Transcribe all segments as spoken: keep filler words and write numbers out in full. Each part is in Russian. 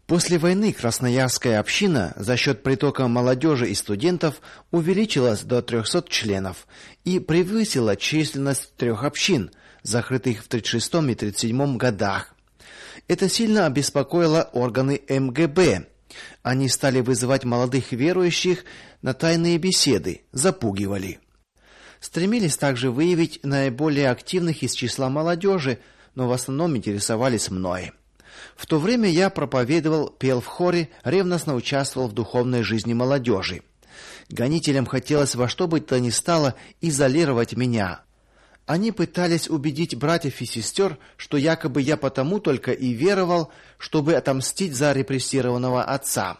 После войны Красноярская община за счет притока молодежи и студентов увеличилась до трехсот членов и превысила численность трех общин, закрытых в тридцать шестом и тридцать седьмом годах. Это сильно обеспокоило органы эм гэ бэ. Они стали вызывать молодых верующих на тайные беседы, запугивали. Стремились также выявить наиболее активных из числа молодежи, но в основном интересовались мной. В то время я проповедовал, пел в хоре, ревностно участвовал в духовной жизни молодежи. Гонителям хотелось во что бы то ни стало изолировать меня. Они пытались убедить братьев и сестер, что якобы я потому только и веровал, чтобы отомстить за репрессированного отца.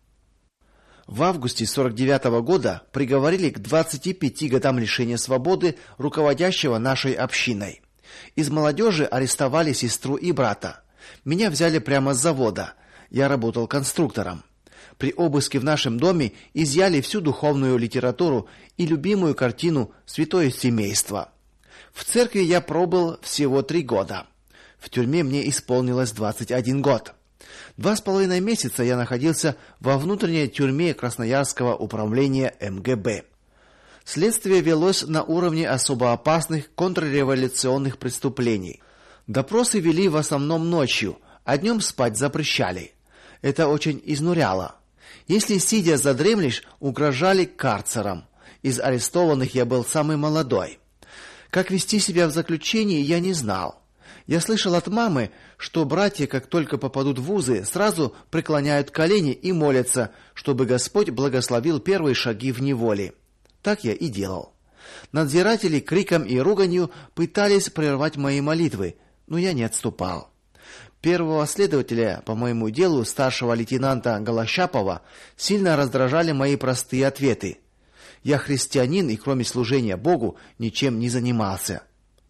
В августе сорок девятого года приговорили к двадцати пяти годам лишения свободы руководящего нашей общиной. Из молодежи арестовали сестру и брата. Меня взяли прямо с завода. Я работал конструктором. При обыске в нашем доме изъяли всю духовную литературу и любимую картину «Святое семейство». В церкви я пробыл всего три года. В тюрьме мне исполнилось двадцать один год. Два с половиной месяца я находился во внутренней тюрьме Красноярского управления эм гэ бэ. Следствие велось на уровне особо опасных контрреволюционных преступлений. Допросы вели в основном ночью, а днем спать запрещали. Это очень изнуряло. Если сидя задремлешь, угрожали карцером. Из арестованных я был самый молодой. Как вести себя в заключении, я не знал. Я слышал от мамы, что братья, как только попадут в вузы, сразу преклоняют колени и молятся, чтобы Господь благословил первые шаги в неволе. Так я и делал. Надзиратели криком и руганью пытались прервать мои молитвы, но я не отступал. Первого следователя по моему делу, старшего лейтенанта Голощапова, сильно раздражали мои простые ответы. Я христианин и кроме служения Богу ничем не занимался.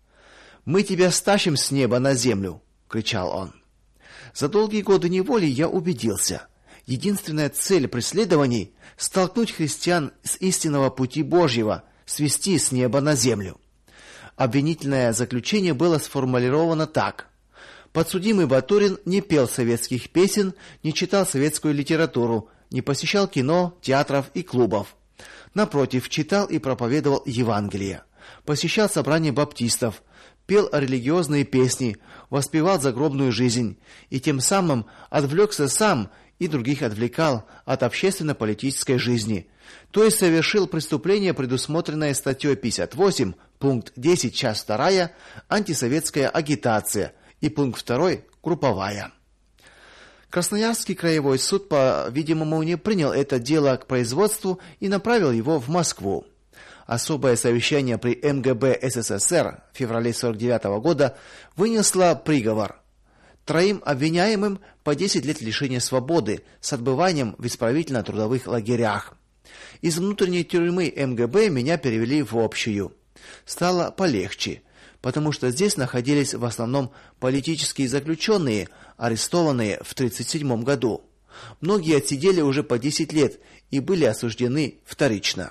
«Мы тебя стащим с неба на землю!» — кричал он. За долгие годы неволи я убедился. Единственная цель преследований — столкнуть христиан с истинного пути Божьего, свести с неба на землю. Обвинительное заключение было сформулировано так: подсудимый Батурин не пел советских песен, не читал советскую литературу, не посещал кино, театров и клубов. Напротив, читал и проповедовал Евангелие, посещал собрания баптистов, пел религиозные песни, воспевал загробную жизнь и тем самым отвлекся сам и других отвлекал от общественно-политической жизни, то есть совершил преступление, предусмотренное статьей пятьдесят восемь, пункт десять, часть вторая, антисоветская агитация, и пункт второй, групповая. Красноярский краевой суд, по-видимому, не принял это дело к производству и направил его в Москву. Особое совещание при эм гэ бэ эс эс эс эр в феврале сорок девятого года вынесло приговор: троим обвиняемым по десять лет лишения свободы с отбыванием в исправительно-трудовых лагерях. Из внутренней тюрьмы эм гэ бэ меня перевели в общую. Стало полегче, потому что здесь находились в основном политические заключенные, арестованные в тридцать седьмом году. Многие отсидели уже по десять лет и были осуждены вторично.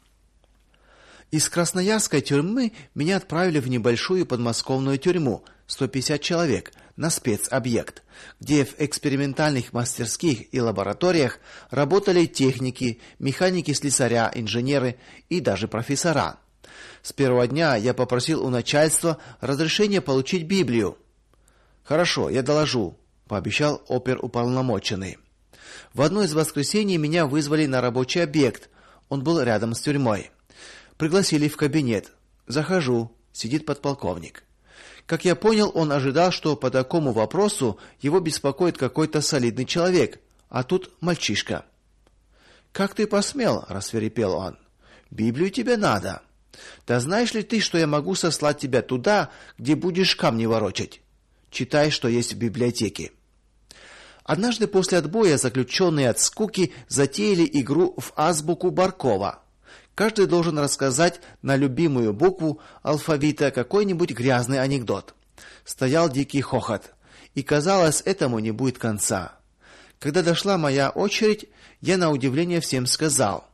Из Красноярской тюрьмы меня отправили в небольшую подмосковную тюрьму, сто пятьдесят человек, на спецобъект, где в экспериментальных мастерских и лабораториях работали техники, механики-слесаря, инженеры и даже профессора. С первого дня я попросил у начальства разрешения получить Библию. «Хорошо, я доложу», — пообещал оперуполномоченный. В одно из воскресений меня вызвали на рабочий объект. Он был рядом с тюрьмой. Пригласили в кабинет. Захожу, сидит подполковник. Как я понял, он ожидал, что по такому вопросу его беспокоит какой-то солидный человек, а тут мальчишка. «Как ты посмел?» — рассвирепел он. «Библию тебе надо. Да знаешь ли ты, что я могу сослать тебя туда, где будешь камни ворочать? Читай, что есть в библиотеке». Однажды после отбоя заключенные от скуки затеяли игру в азбуку Баркова. Каждый должен рассказать на любимую букву алфавита какой-нибудь грязный анекдот. Стоял дикий хохот, и казалось, этому не будет конца. Когда дошла моя очередь, я на удивление всем сказал: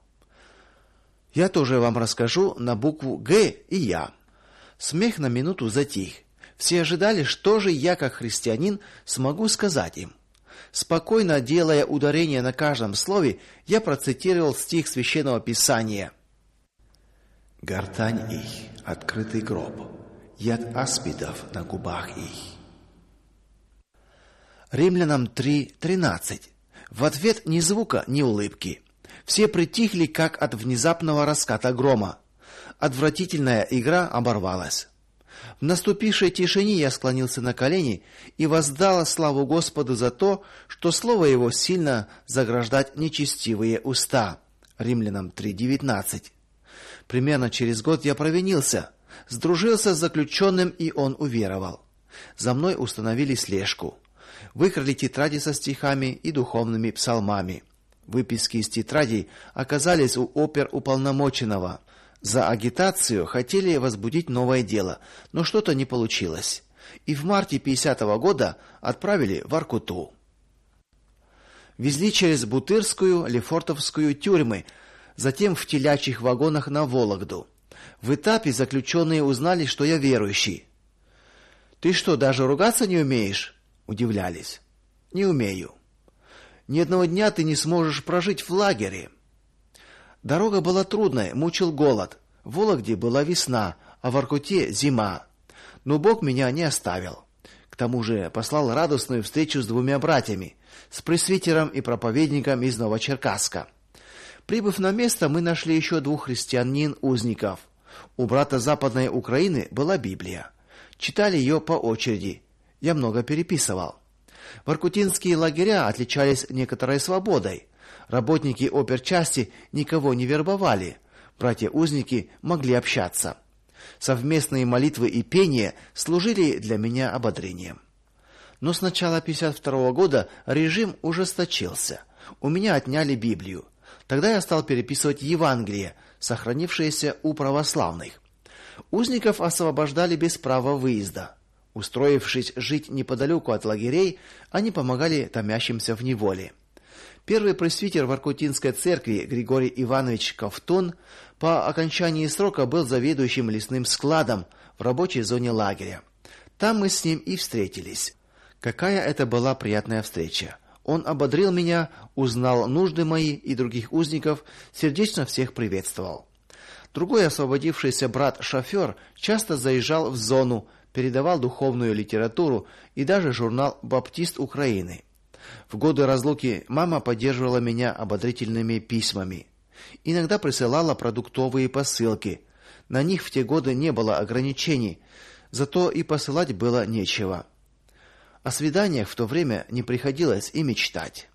«Я тоже вам расскажу на букву Г и я». Смех на минуту затих. Все ожидали, что же я, как христианин, смогу сказать им. Спокойно делая ударение на каждом слове, я процитировал стих Священного Писания. «Гортань их, открытый гроб, яд аспидов на губах их». Римлянам три тринадцать. В ответ ни звука, ни улыбки. Все притихли, как от внезапного раската грома. Отвратительная игра оборвалась. В наступившей тишине я склонился на колени и воздал славу Господу за то, что слово его сильно заграждать нечестивые уста. Римлянам три девятнадцать. Примерно через год я провинился, сдружился с заключенным, и он уверовал. За мной установили слежку. Выкрали тетради со стихами и духовными псалмами. Выписки из тетрадей оказались у оперуполномоченного. За агитацию хотели возбудить новое дело, но что-то не получилось. И в марте пятидесятого года отправили в Воркуту. Везли через Бутырскую, Лефортовскую тюрьмы, затем в телячьих вагонах на Вологду. В этапе заключенные узнали, что я верующий. «Ты что, даже ругаться не умеешь?» Удивлялись. «Не умею». «Ни одного дня ты не сможешь прожить в лагере». Дорога была трудная, мучил голод. В Вологде была весна, а в Воркуте зима. Но Бог меня не оставил. К тому же послал радостную встречу с двумя братьями, с пресвитером и проповедником из Новочеркасска. Прибыв на место, мы нашли еще двух христианин-узников. У брата Западной Украины была Библия. Читали ее по очереди. Я много переписывал. Воркутинские лагеря отличались некоторой свободой. Работники оперчасти никого не вербовали. Братья-узники могли общаться. Совместные молитвы и пение служили для меня ободрением. Но с начала пятьдесят второго года режим ужесточился. У меня отняли Библию. Тогда я стал переписывать Евангелие, сохранившееся у православных. Узников освобождали без права выезда. Устроившись жить неподалеку от лагерей, они помогали томящимся в неволе. Первый пресвитер Воркутинской церкви Григорий Иванович Ковтун по окончании срока был заведующим лесным складом в рабочей зоне лагеря. Там мы с ним и встретились. Какая это была приятная встреча. Он ободрил меня, узнал нужды мои и других узников, сердечно всех приветствовал. Другой освободившийся брат-шофер часто заезжал в зону, передавал духовную литературу и даже журнал «Баптист Украины». В годы разлуки мама поддерживала меня ободрительными письмами. Иногда присылала продуктовые посылки. На них в те годы не было ограничений, зато и посылать было нечего. О свиданиях в то время не приходилось и мечтать.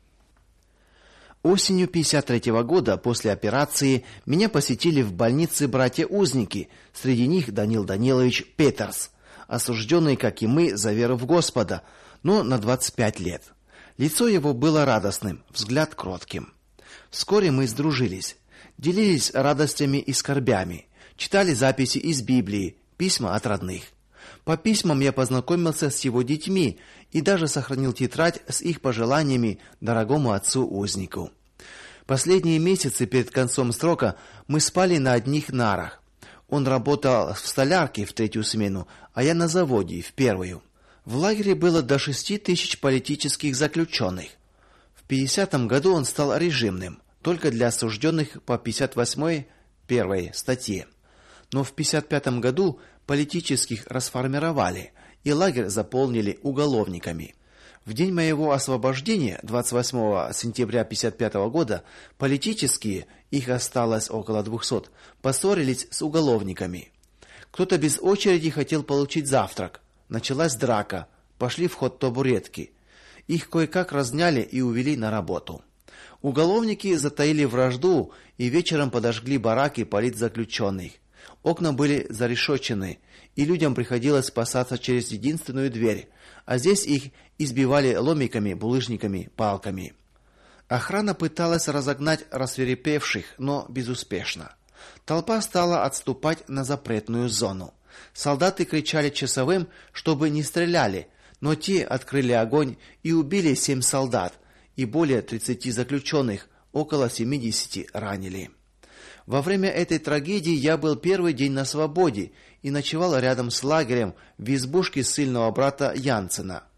Осенью пятьдесят третьего года после операции меня посетили в больнице братья-узники, среди них Данил Данилович Петерс, осужденный, как и мы, за веру в Господа, но на двадцать пять лет. Лицо его было радостным, взгляд кротким. Вскоре мы сдружились, делились радостями и скорбями, читали записи из Библии, письма от родных. По письмам я познакомился с его детьми и даже сохранил тетрадь с их пожеланиями дорогому отцу-узнику. Последние месяцы перед концом срока мы спали на одних нарах. Он работал в столярке в третью смену, а я на заводе в первую. В лагере было до шести тысяч политических заключенных. В пятидесятом году он стал режимным, только для осужденных по пятьдесят восьмой первой статье. Но в пятьдесят пятом году политических расформировали, и лагерь заполнили уголовниками. В день моего освобождения, двадцать восьмого сентября пятьдесят пятого года, политические, их осталось около двухсот, поссорились с уголовниками. Кто-то без очереди хотел получить завтрак. Началась драка, пошли в ход табуретки. Их кое-как разняли и увели на работу. Уголовники затаили вражду и вечером подожгли бараки политзаключенных. Окна были зарешочены, и людям приходилось спасаться через единственную дверь, а здесь их избивали ломиками, булыжниками, палками. Охрана пыталась разогнать рассвирепевших, но безуспешно. Толпа стала отступать на запретную зону. Солдаты кричали часовым, чтобы не стреляли, но те открыли огонь и убили семь солдат, и более тридцати заключенных, около семидесяти ранили. Во время этой трагедии я был первый день на свободе и ночевал рядом с лагерем в избушке ссыльного брата Янцена.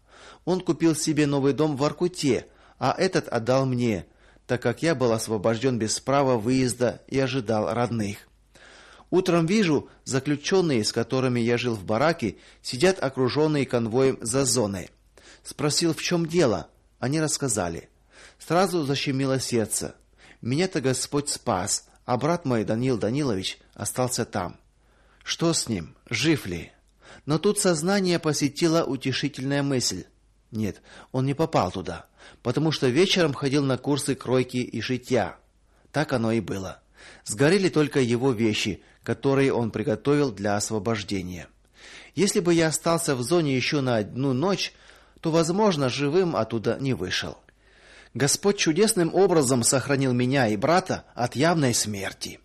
Он купил себе новый дом в Воркуте, а этот отдал мне, так как я был освобожден без права выезда и ожидал родных. Утром вижу, заключенные, с которыми я жил в бараке, сидят окруженные конвоем за зоной. Спросил, в чем дело? Они рассказали. Сразу защемило сердце. Меня-то Господь спас, а брат мой Даниил Данилович остался там. Что с ним? Жив ли? Но тут сознание посетила утешительная мысль. Нет, он не попал туда, потому что вечером ходил на курсы кройки и шитья. Так оно и было. Сгорели только его вещи, которые он приготовил для освобождения. Если бы я остался в зоне еще на одну ночь, то, возможно, живым оттуда не вышел. Господь чудесным образом сохранил меня и брата от явной смерти.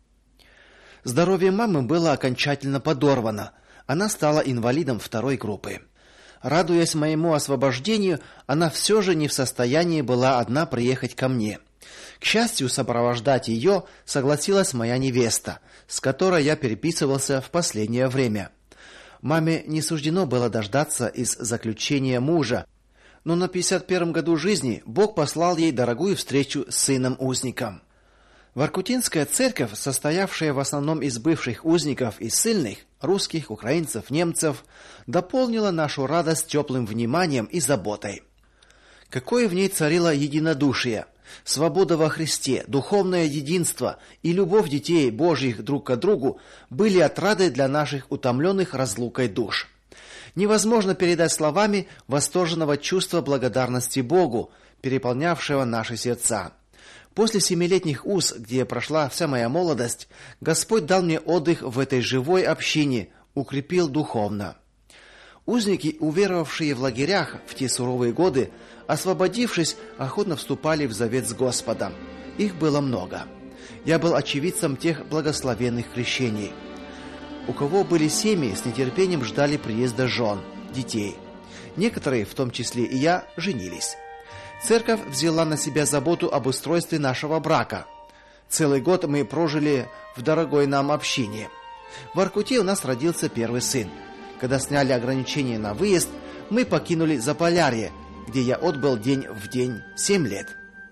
Здоровье мамы было окончательно подорвано. Она стала инвалидом второй группы. Радуясь моему освобождению, она все же не в состоянии была одна приехать ко мне. К счастью, сопровождать ее согласилась моя невеста, с которой я переписывался в последнее время. Маме не суждено было дождаться из заключения мужа, но на пятьдесят первом году жизни Бог послал ей дорогую встречу с сыном-узником. Воркутинская церковь, состоявшая в основном из бывших узников и ссыльных, русских, украинцев, немцев, дополнила нашу радость теплым вниманием и заботой. Какое в ней царило единодушие, свобода во Христе, духовное единство и любовь детей Божьих друг к другу были отрадой для наших утомленных разлукой душ. Невозможно передать словами восторженного чувства благодарности Богу, переполнявшего наши сердца. После семилетних уз, где прошла вся моя молодость, Господь дал мне отдых в этой живой общине, укрепил духовно. Узники, уверовавшие в лагерях в те суровые годы, освободившись, охотно вступали в завет с Господом. Их было много. Я был очевидцем тех благословенных крещений. У кого были семьи, с нетерпением ждали приезда жен, детей. Некоторые, в том числе и я, женились. Церковь взяла на себя заботу об устройстве нашего брака. Целый год мы прожили в дорогой нам общине. В Воркуте у нас родился первый сын. Когда сняли ограничения на выезд, мы покинули Заполярье, где я отбыл день в день семь лет.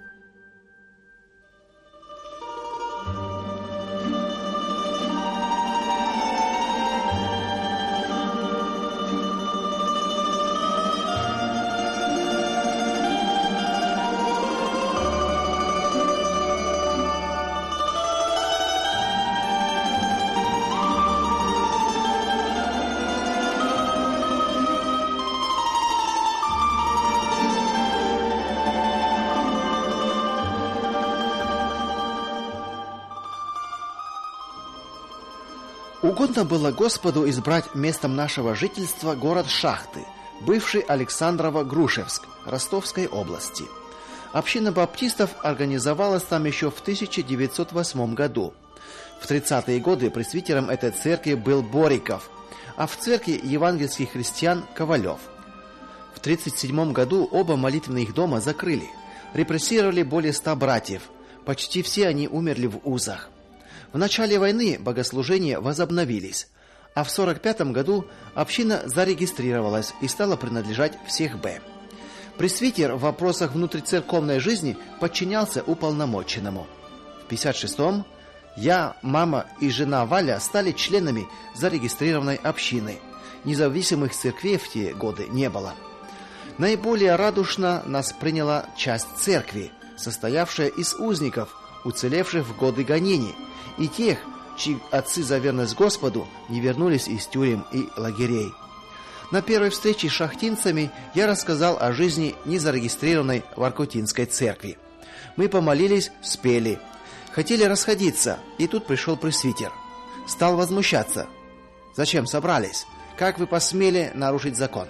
Угодно было Господу избрать местом нашего жительства город Шахты, бывший Александрово-Грушевск, Ростовской области. Община баптистов организовалась там еще в тысяча девятьсот восьмом году. В тридцатые годы пресвитером этой церкви был Бориков, а в церкви евангельских христиан Ковалев. В тридцать седьмом году оба молитвенных дома закрыли. Репрессировали более ста братьев. Почти все они умерли в узах. В начале войны богослужения возобновились, а в сорок пятом году община зарегистрировалась и стала принадлежать в Сех Б. Пресвитер в вопросах внутрицерковной жизни подчинялся уполномоченному. В пятьдесят шестом я, мама и жена Валя стали членами зарегистрированной общины. Независимых церквей в те годы не было. Наиболее радушно нас приняла часть церкви, состоявшая из узников, уцелевших в годы гонений, и тех, чьи отцы за верность Господу не вернулись из тюрем и лагерей. На первой встрече с шахтинцами я рассказал о жизни незарегистрированной Воркутинской церкви. Мы помолились, спели. Хотели расходиться, и тут пришел пресвитер. Стал возмущаться. Зачем собрались? Как вы посмели нарушить закон?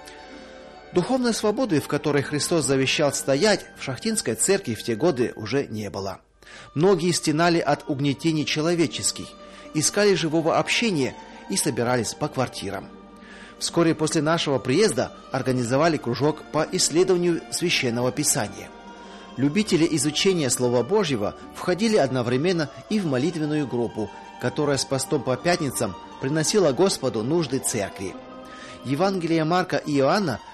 Духовной свободы, в которой Христос завещал стоять, в шахтинской церкви в те годы уже не было. Многие стенали от угнетений человеческих, искали живого общения и собирались по квартирам. Вскоре после нашего приезда организовали кружок по исследованию священного писания. Любители изучения Слова Божьего входили одновременно и в молитвенную группу, которая с постом по пятницам приносила Господу нужды церкви. Евангелие Марка и Иоанна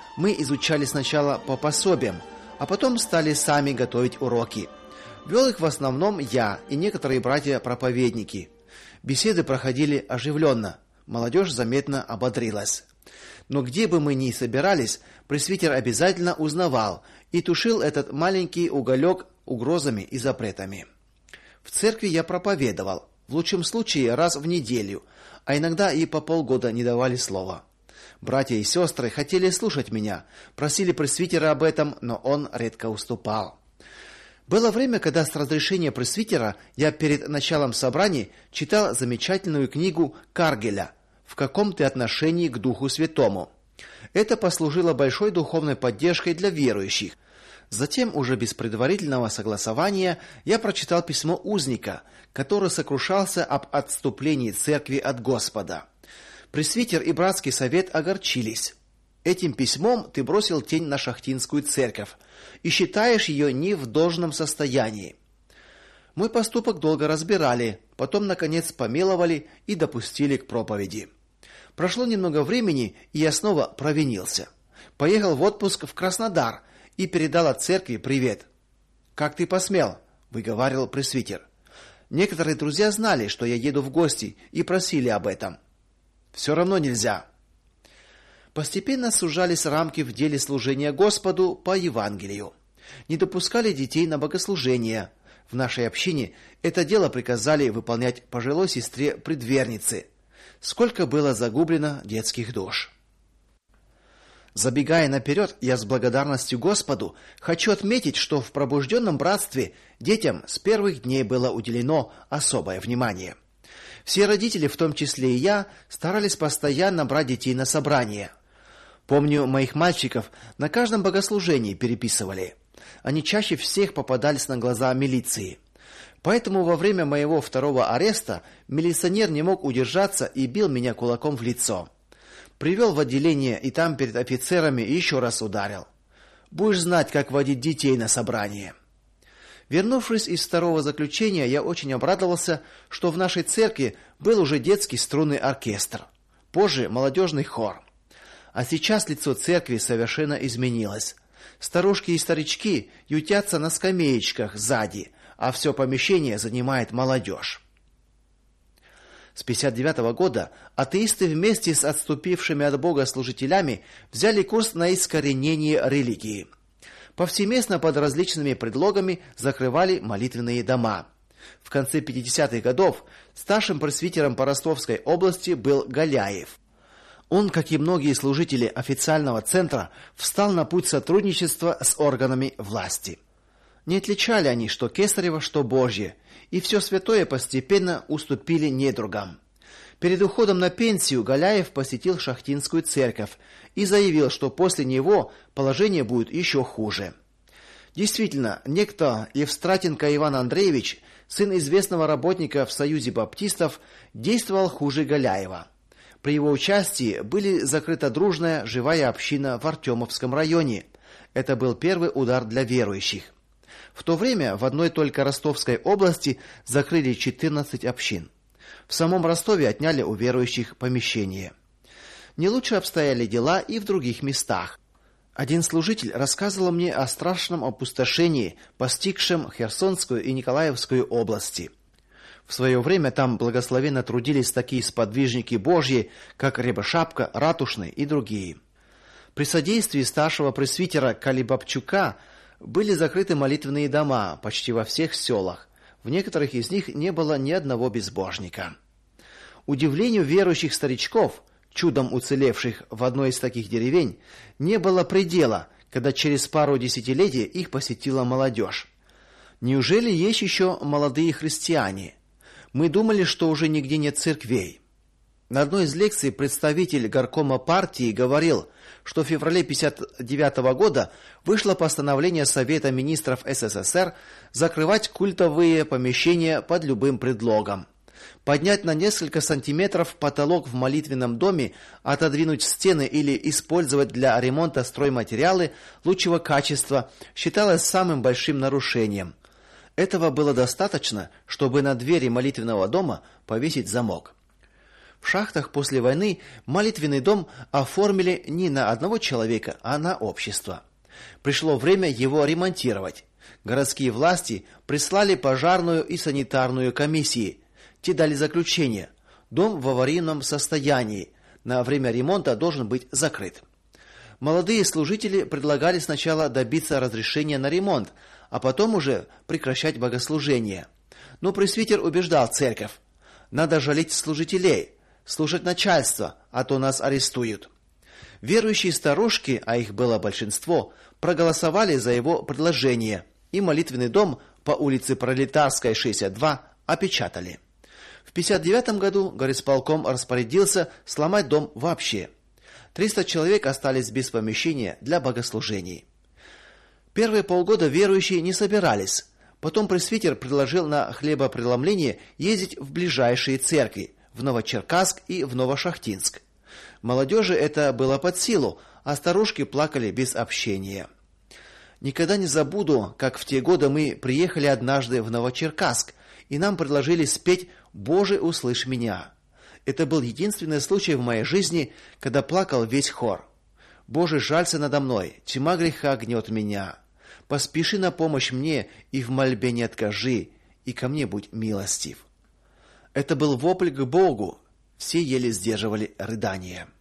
Мы изучали сначала по пособиям, а потом стали сами готовить уроки. Вел их в основном я и некоторые братья-проповедники. Беседы проходили оживленно, молодежь заметно ободрилась. Но где бы мы ни собирались, пресвитер обязательно узнавал и тушил этот маленький уголек угрозами и запретами. В церкви я проповедовал, в лучшем случае раз в неделю, а иногда и по полгода не давали слова. Братья и сестры хотели слушать меня, просили пресвитера об этом, но он редко уступал. Было время, когда с разрешения пресвитера я перед началом собраний читал замечательную книгу Каргеля «В каком ты отношении к Духу Святому». Это послужило большой духовной поддержкой для верующих. Затем, уже без предварительного согласования, я прочитал письмо узника, который сокрушался об отступлении церкви от Господа. Пресвитер и братский совет огорчились. Этим письмом ты бросил тень на шахтинскую церковь и считаешь ее не в должном состоянии. Мой поступок долго разбирали, потом наконец помиловали и допустили к проповеди. Прошло немного времени, и я снова провинился. Поехал в отпуск в Краснодар и передал от церкви привет. Как ты посмел, выговаривал пресвитер. Некоторые друзья знали, что я еду в гости, и просили об этом. Все равно нельзя. Постепенно сужались рамки в деле служения Господу по Евангелию. Не допускали детей на богослужения. В нашей общине это дело приказали выполнять пожилой сестре-предвернице. Сколько было загублено детских душ. Забегая наперед, я с благодарностью Господу хочу отметить, что в пробужденном братстве детям с первых дней было уделено особое внимание. Все родители, в том числе и я, старались постоянно брать детей на собрания. Помню, моих мальчиков на каждом богослужении переписывали. Они чаще всех попадались на глаза милиции. Поэтому во время моего второго ареста милиционер не мог удержаться и бил меня кулаком в лицо. Привел в отделение и там перед офицерами еще раз ударил. Будешь знать, как водить детей на собрание. Вернувшись из второго заключения, я очень обрадовался, что в нашей церкви был уже детский струнный оркестр, позже молодежный хор. А сейчас лицо церкви совершенно изменилось. Старушки и старички ютятся на скамеечках сзади, а все помещение занимает молодежь. С пятьдесят девятого года атеисты вместе с отступившими от Бога служителями взяли курс на искоренение религии. Повсеместно под различными предлогами закрывали молитвенные дома. В конце пятидесятых годов старшим пресвитером по Ростовской области был Галяев. Он, как и многие служители официального центра, встал на путь сотрудничества с органами власти. Не отличали они, что кесарево, что божье, и все святое постепенно уступили недругам. Перед уходом на пенсию Галяев посетил Шахтинскую церковь и заявил, что после него положение будет еще хуже. Действительно, некто Евстратенко Иван Андреевич, сын известного работника в Союзе баптистов, действовал хуже Галяева. При его участии были закрыта дружная живая община в Артемовском районе. Это был первый удар для верующих. В то время в одной только Ростовской области закрыли четырнадцать общин. В самом Ростове отняли у верующих помещение. Не лучше обстояли дела и в других местах. Один служитель рассказывал мне о страшном опустошении, постигшем Херсонскую и Николаевскую области. В свое время там благословенно трудились такие сподвижники Божьи, как Рябошапка, Ратушный и другие. При содействии старшего пресвитера Калибабчука были закрыты молитвенные дома почти во всех селах. В некоторых из них не было ни одного безбожника. Удивлению верующих старичков, чудом уцелевших в одной из таких деревень, не было предела, когда через пару десятилетий их посетила молодежь. Неужели есть еще молодые христиане? Мы думали, что уже нигде нет церквей. На одной из лекций представитель горкома партии говорил, что в феврале пятьдесят девятого года вышло постановление Совета министров СССР закрывать культовые помещения под любым предлогом. Поднять на несколько сантиметров потолок в молитвенном доме, отодвинуть стены или использовать для ремонта стройматериалы лучшего качества считалось самым большим нарушением. Этого было достаточно, чтобы на двери молитвенного дома повесить замок. В шахтах после войны молитвенный дом оформили не на одного человека, а на общество. Пришло время его ремонтировать. Городские власти прислали пожарную и санитарную комиссии. Те дали заключение: дом в аварийном состоянии, на время ремонта должен быть закрыт. Молодые служители предлагали сначала добиться разрешения на ремонт, а потом уже прекращать богослужение. Но пресвитер убеждал церковь: надо жалеть служителей, слушать начальство, а то нас арестуют. Верующие старушки, а их было большинство, проголосовали за его предложение, и молитвенный дом по улице Пролетарская, шестьдесят два опечатали. В пятьдесят девятом году горисполком распорядился сломать дом вообще. триста человек остались без помещения для богослужений. Первые полгода верующие не собирались. Потом пресвитер предложил на хлебопреломление ездить в ближайшие церкви, в Новочеркасск и в Новошахтинск. Молодежи это было под силу, а старушки плакали без общения. Никогда не забуду, как в те годы мы приехали однажды в Новочеркасск, и нам предложили спеть «Боже, услышь меня». Это был единственный случай в моей жизни, когда плакал весь хор. «Боже, жалься надо мной, тьма греха гнет меня. Поспеши на помощь мне и в мольбе не откажи, и ко мне будь милостив». Это был вопль к Богу. Все еле сдерживали рыдания.